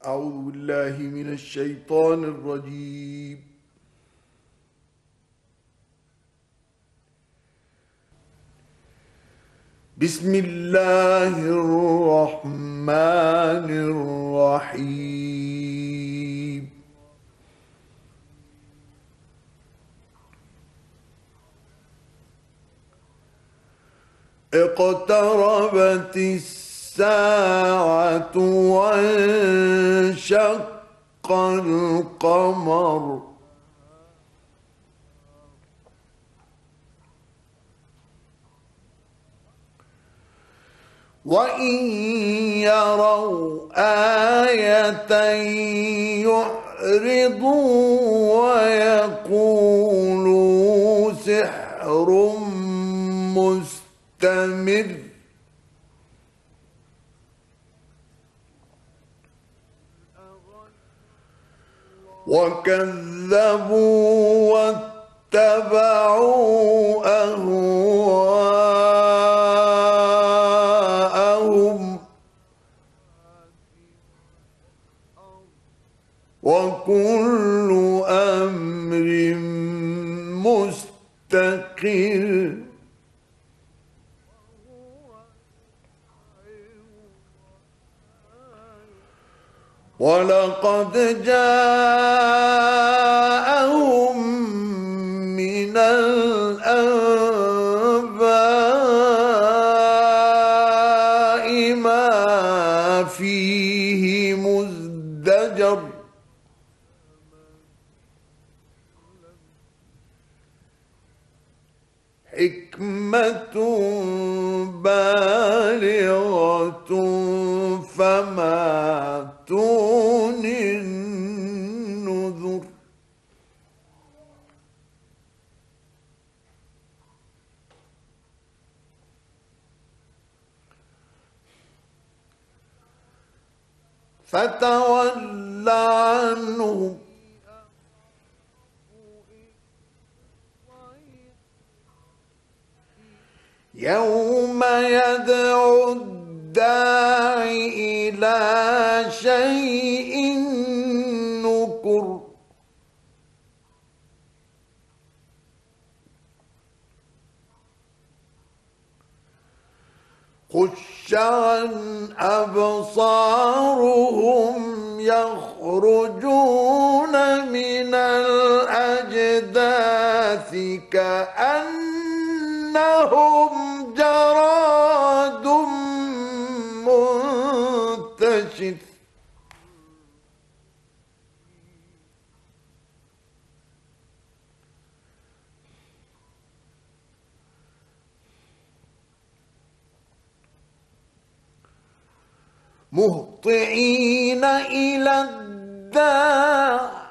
أعوذ بالله من الشيطان الرجيم. بسم الله الرحمن الرحيم. اقتربت الساعة وانشق القمر وإن يروا آية يعرضوا ويقولوا سحر مستمر وكذبوا واتبعوا أهواءهم وكل أمر مستقر ولقد جاءهم من الأنباء ما فيه مزدجر حكمة بالغة فما تغني النذر فتول عنهم يوم يدعو الداع إلى شيء نكر خش عن أبصارهم يخرجون من الأجداث كأنهم جراد منتشر مهطعين إلى الداع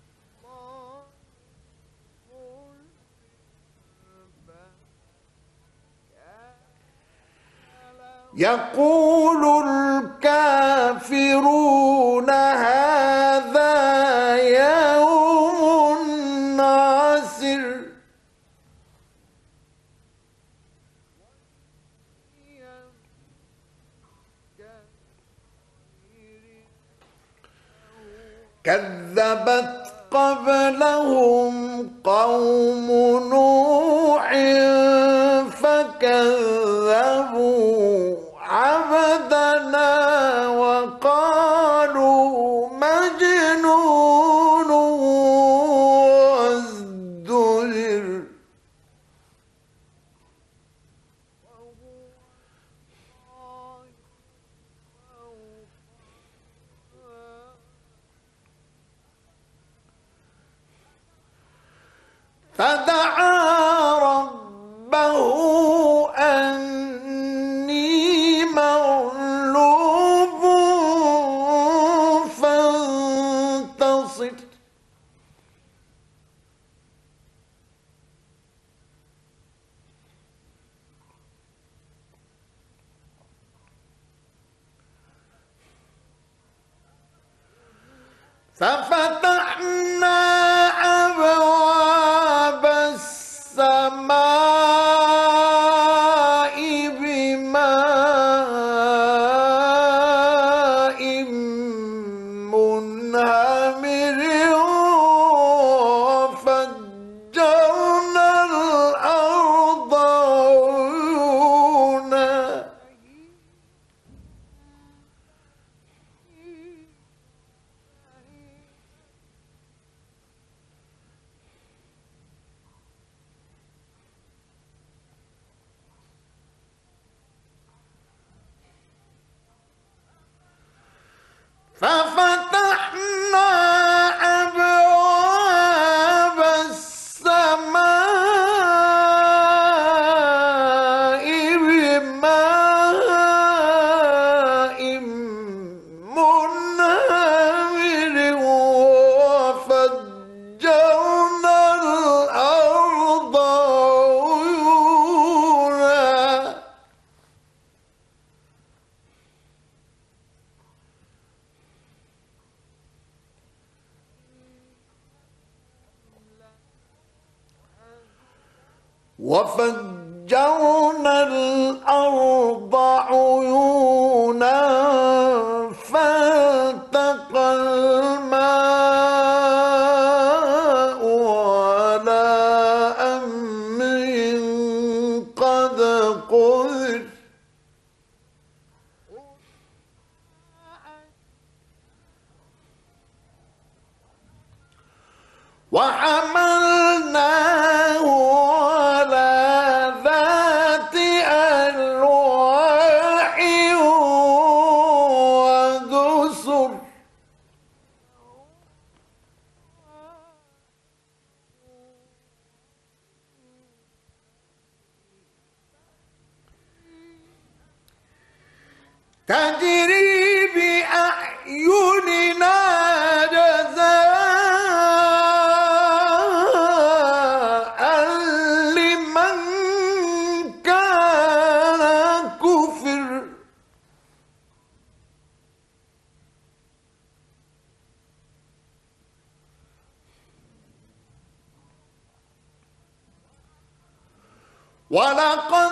يقول الكافرون هذا يوم عسر كذبت قبلهم قوم نوح فكذبوا عبدنا وقالوا مجنون وازدجر فدعا ربه أني مغلوب فانتصر ففتحنا أبواب السماء بماء منهمر وفجرنا الأرض عيونا ففتحنا أبواب السماء بماء منهمر وفجرنا الأرض عيونا وفجرنا الأرض عيونا فالتقى الماء على أمر قد قدر وحملناه على ذات ألواح ودسر تجري بأعيننا جزاء لمن كان كفر ولقد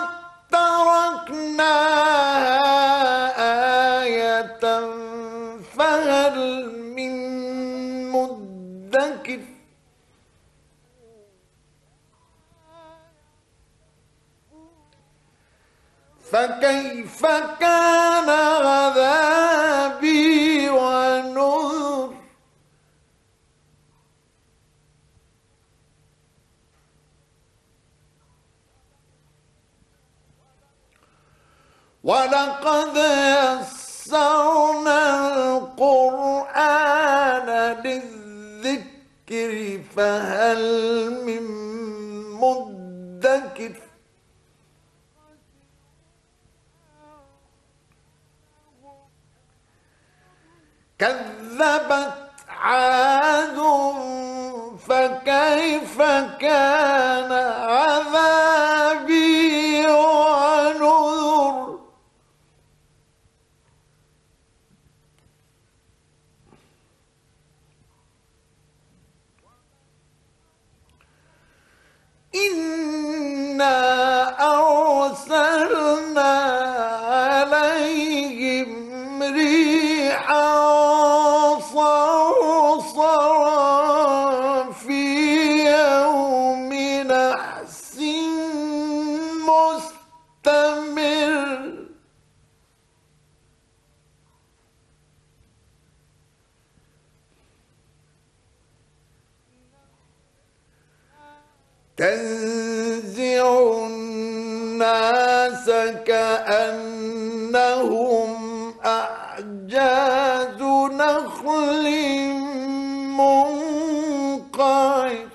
تركناها آية فهل من مدكر فكيف كان عذابي ونذر ولقد يسرنا القرآن للذكر فهل من مدكر كذبت عاد فكيف كان عذابي ونذر إنا أرسلنا عليهم ريحا صرصرا في يوم نحس مستمر تنزع الناس كأنهم أعجاز نخل منقعر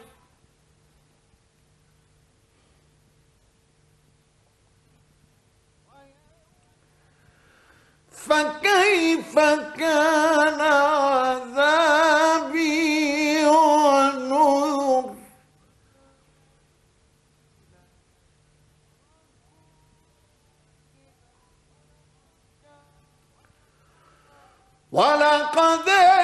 فكيف كان عذابي ونذر ولقد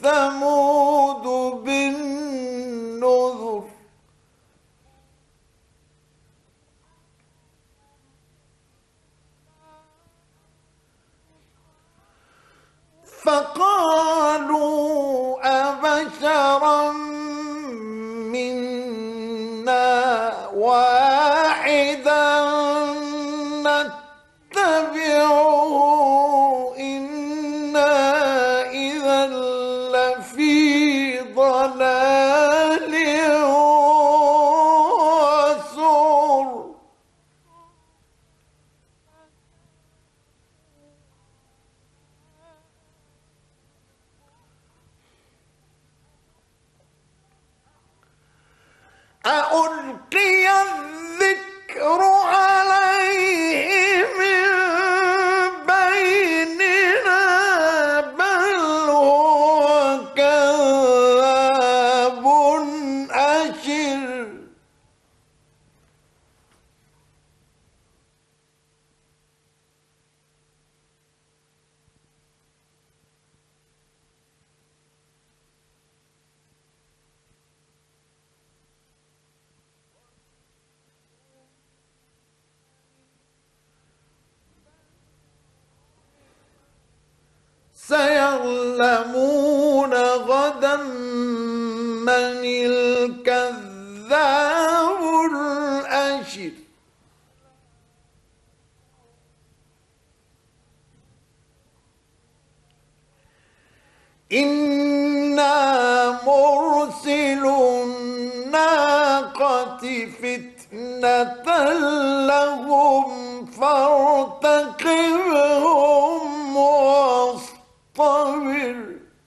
ثمود بالنذر فقالوا أبشرا منا واحدا نتبعه إنا إذا لفي ضلال وسعر أألقي الذكر عليه من بيننا بل هو كذاب أشر سيعلمون غدا من الكذاب الأشر إنا مرسل الناقة فتنة لهم فارتقبهم واصطبر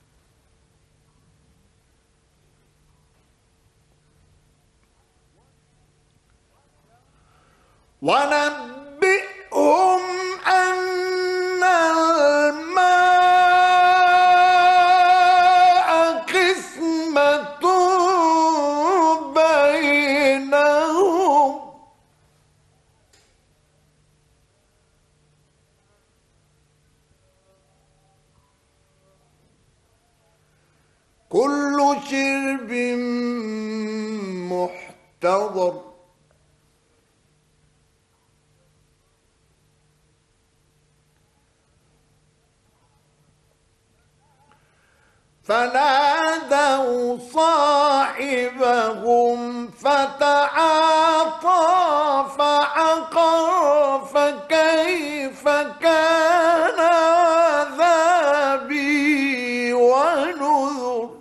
ونبئهم أن الماء قسمة بينهم كل شرب محتضر فنادوا صاحبهم فتعاطى فعقر فكيف كان عذابي ونذر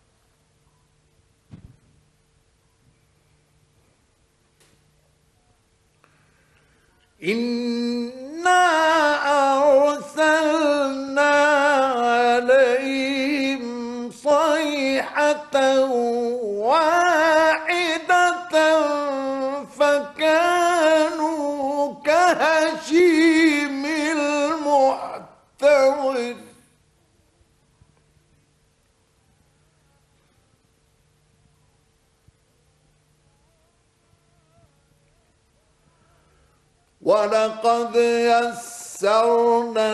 إنا أرسلنا عليهم صيحة واحدة فكانوا كهشيم المحتضر ولقد يسرنا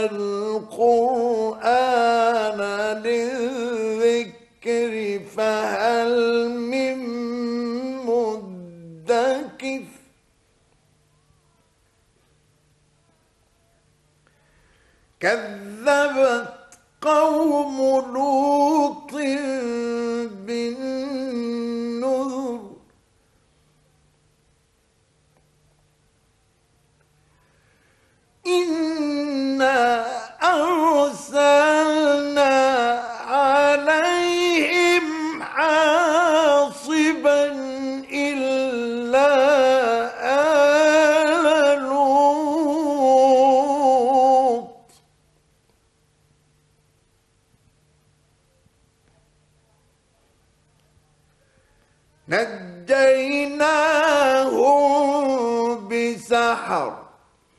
القرآن للذكر فهل من مدكر كذبت قوم لوط بالنذر إنا أرسلنا عليهم حاصبا إلا آل لوط نجيناهم بسحر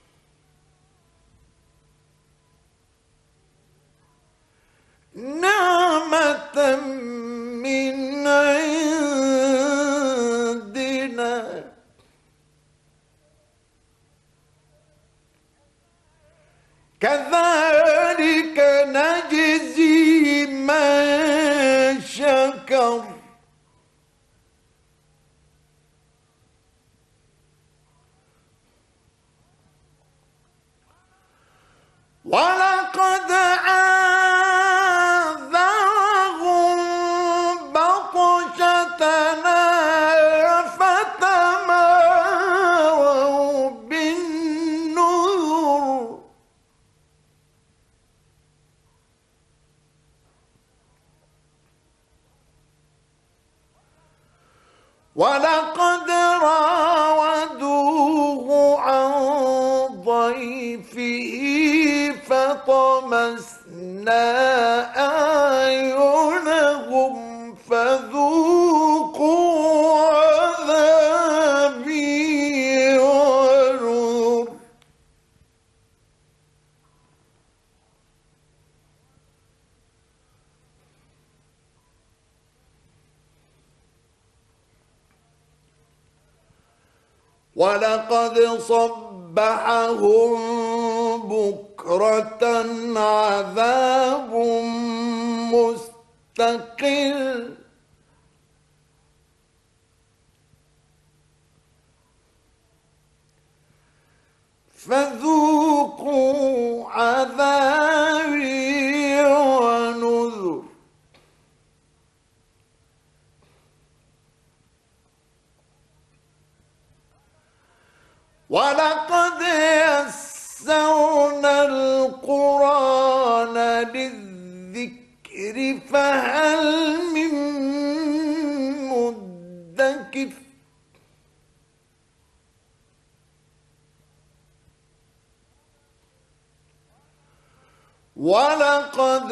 نعمة من عندنا كذلك نجزي من ولقد راودوه عن ضيفه فطمسنا أعينهم فذوقوا عذابي ونذر. ولقد صبحهم بكرة عذاب مستقر فذوقوا عذابي ونذر. ولقد يسرنا القرآن للذكر فهل من مدكر. ولقد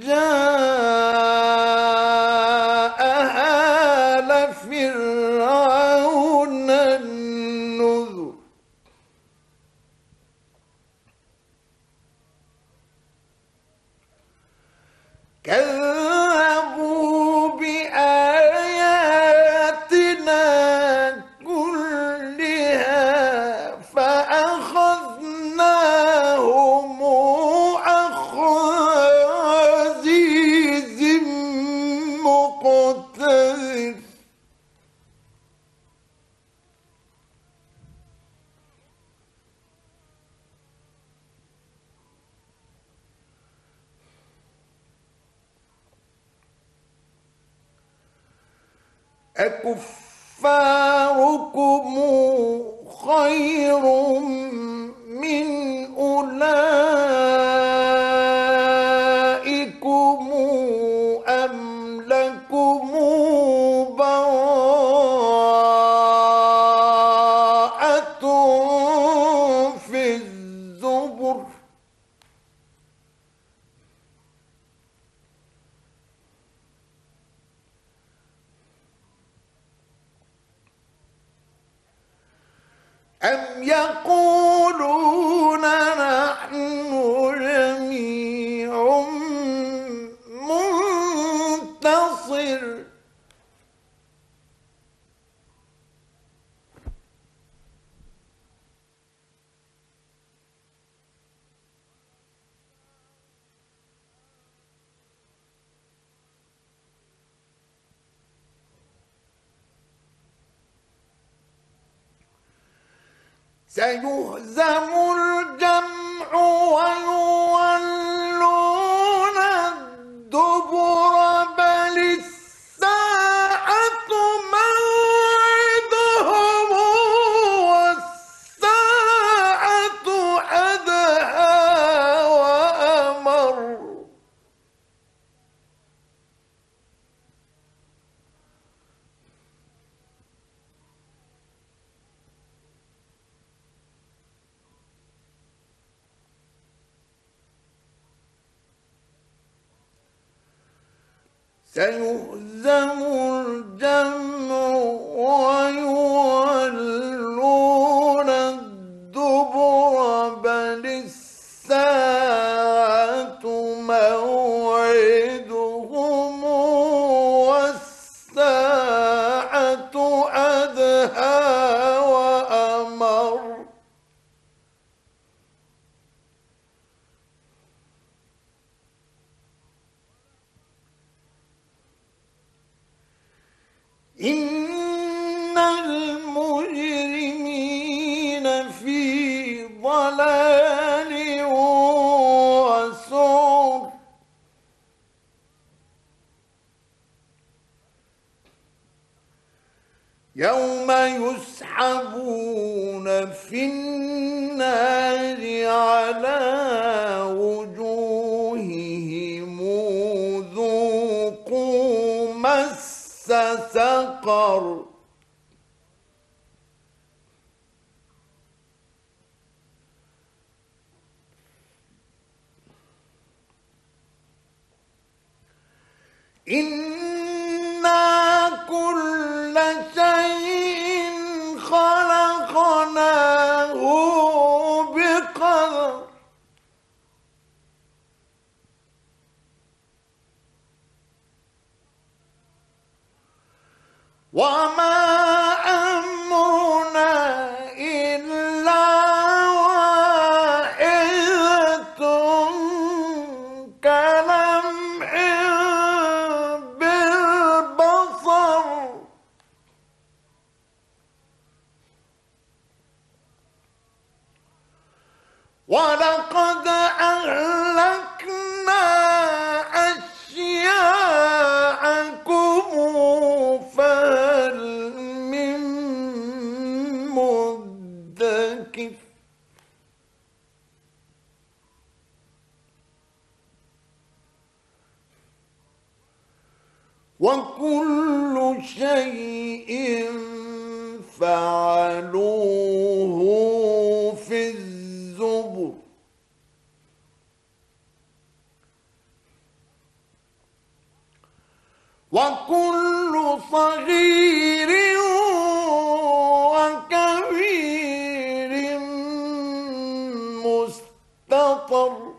جاء آل فرعون النذر. كذبوا بآياتنا كلها فأخذناهم أخذ عزيز مقتدر. أكفاركم خير من أولئكم أم لكم براءة في الزبر. أم يقولون نحن جميع منتصر. سيهزم الجمع ويولون الدبر بل الساعة موعدهم والساعة أدهى وأمر. سيهزم الجمع ويولون الدبر بل الساعة موعدهم والساعة أدهى وأمر. إن المجرمين في ضلال وسعر. يوم يسحبون في النار على وجوههم ذوقوا مس سقر. إنا كل شيء خلقناه بقدر وما أمرنا إلا واحدة كلمح بالبصر ولقد أهلكنا أشياعكم فهل من مدكر وكل شيء فعلوه في الزبر وكل صغير وكبير مستطر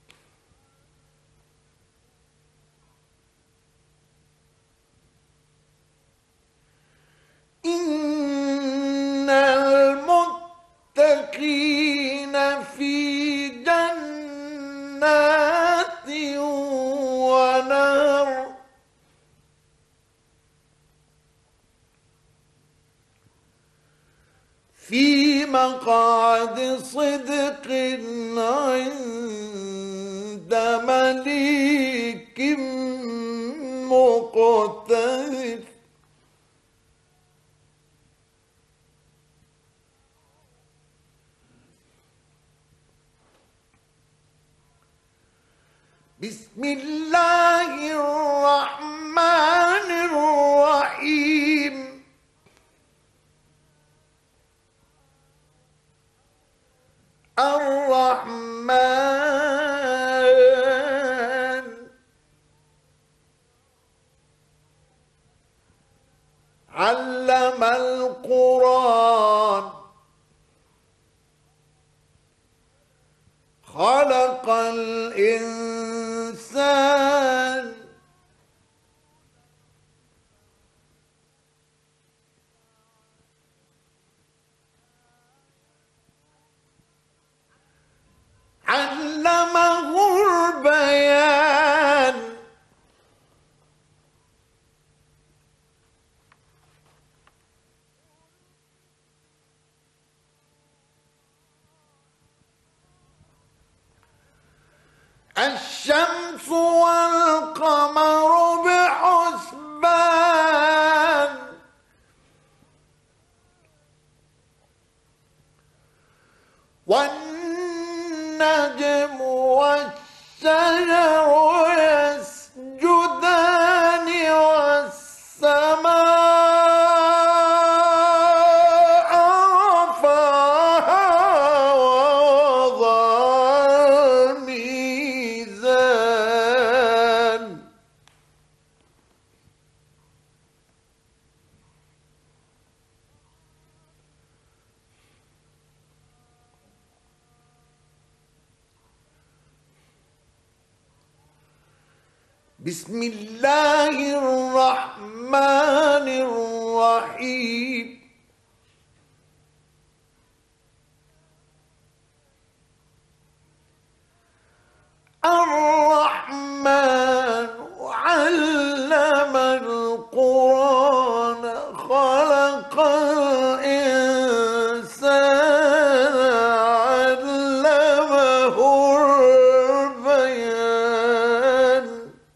إن المتقين في جنات ونهر في مقعد صدق عند مليك مقتدر بسم الله الرحمن الرحيم الرحمن علم القرآن خلق الإنسان علمه البيان الشمس والقمر بحسبان والنجم والشجر يسجدان والسماء رفعها ووضع الميزان بسم الله الرحمن الرحيم الرحمن علم القرآن خلق الإنسان علمه البيان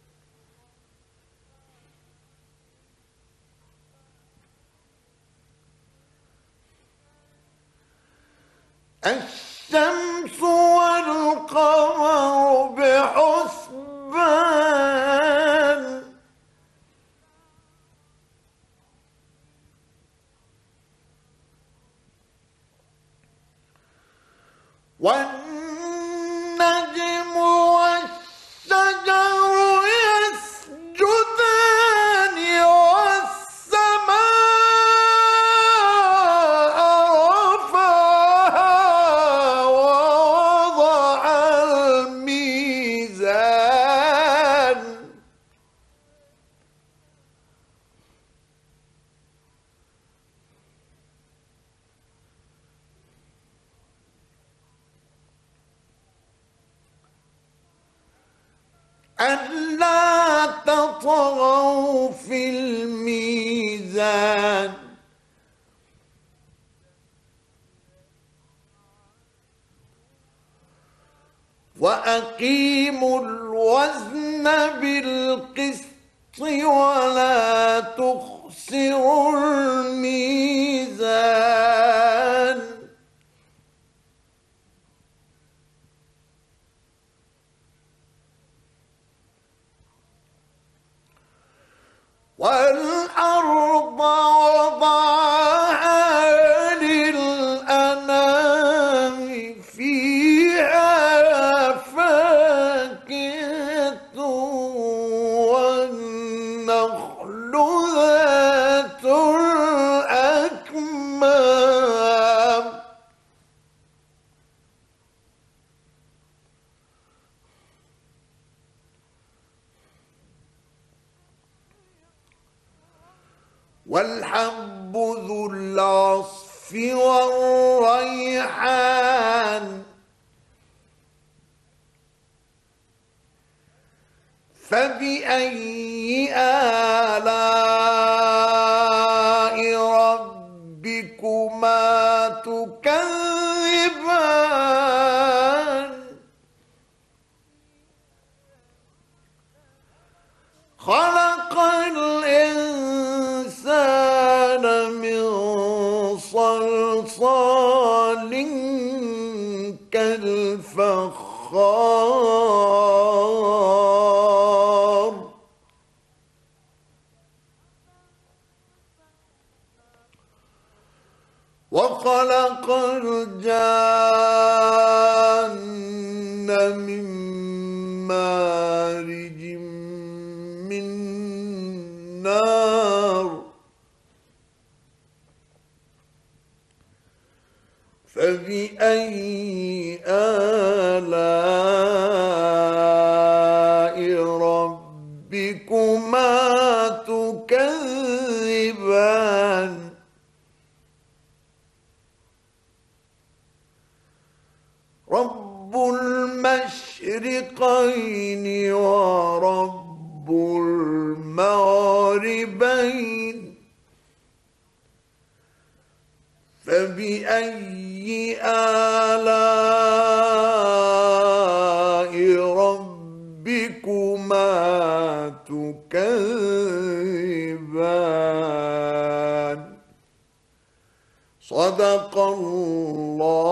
الشمس والقمر بحسبان والنجم والشجر يسجدان ألا تطغوا في الميزان وأقيموا الوزن بالقسط ولا تخسروا الميزان والأرض وضعها للأنام فيها فاكهة والنخل ذات الأكمام والحب ذو العصف والريحان فبأي آلاء ربكما تكذبان خلق الإنسان من صلصال كالفخار وخلق الجان من مارج من نار فبأي آلاء ربكما تكذبان رب المشرقين ورب المغربين فبأي آلاء ربكما تكذبان صدق الله